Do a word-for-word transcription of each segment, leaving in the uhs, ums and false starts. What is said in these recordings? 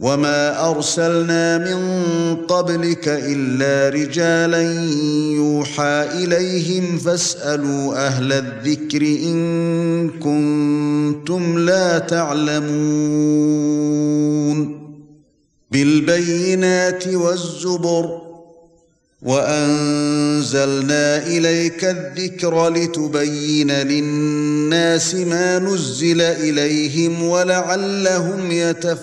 وما أرسلنا من قبلك إلا رجالا يوحى إليهم فاسألوا أهل الذكر إن كنتم لا تعلمون بالبينات والزبر وأنزلنا إليك الذكر لتبين للناس ما نزل إليهم ولعلهم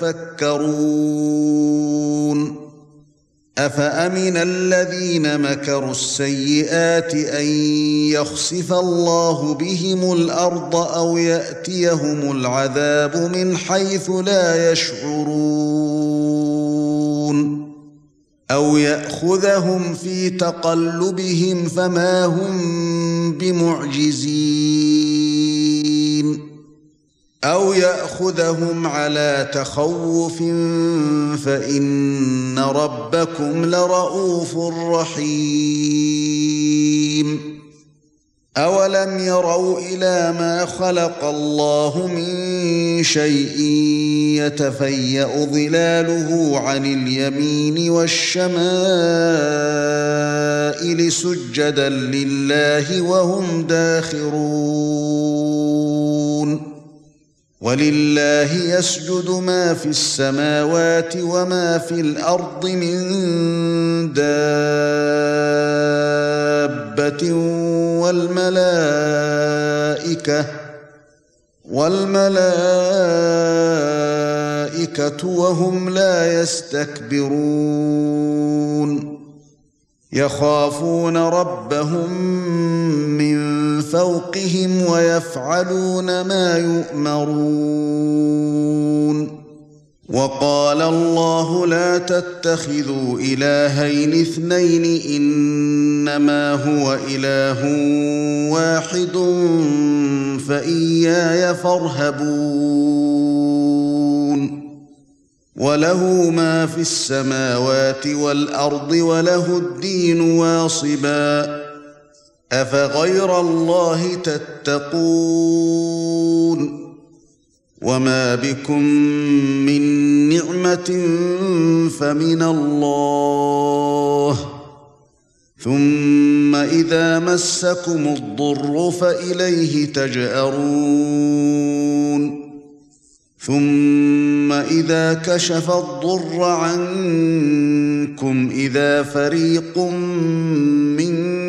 يتفكرون أفأمن الذين مكروا السيئات أن يخسف الله بهم الأرض أو يأتيهم العذاب من حيث لا يشعرون أو يأخذهم في تقلبهم فما هم بمعجزين أو يأخذهم على تخوف فإن ربكم لرءوف رحيم أولم يروا إلى ما خلق الله من شيء يتفيأ ظلاله عن اليمين والشمائل سجدا لله وهم داخرون ولله يسجد ما في السماوات وما في الأرض من دابة والملائكة والملائكة وهم لا يستكبرون يخافون ربهم من فوقهم ويفعلون ما يؤمرون وقال الله لا تتخذوا إلهين اثنين إنما هو إله واحد فإياي فارهبون وله ما في السماوات والأرض وله الدين واصبا أفغير الله تتقون وما بكم من نعمة فمن الله ثم إذا مسكم الضر فإليه تجأرون ثم إذا كشف الضر عنكم إذا فريق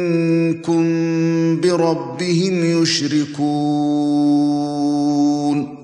منكم بربهم يشركون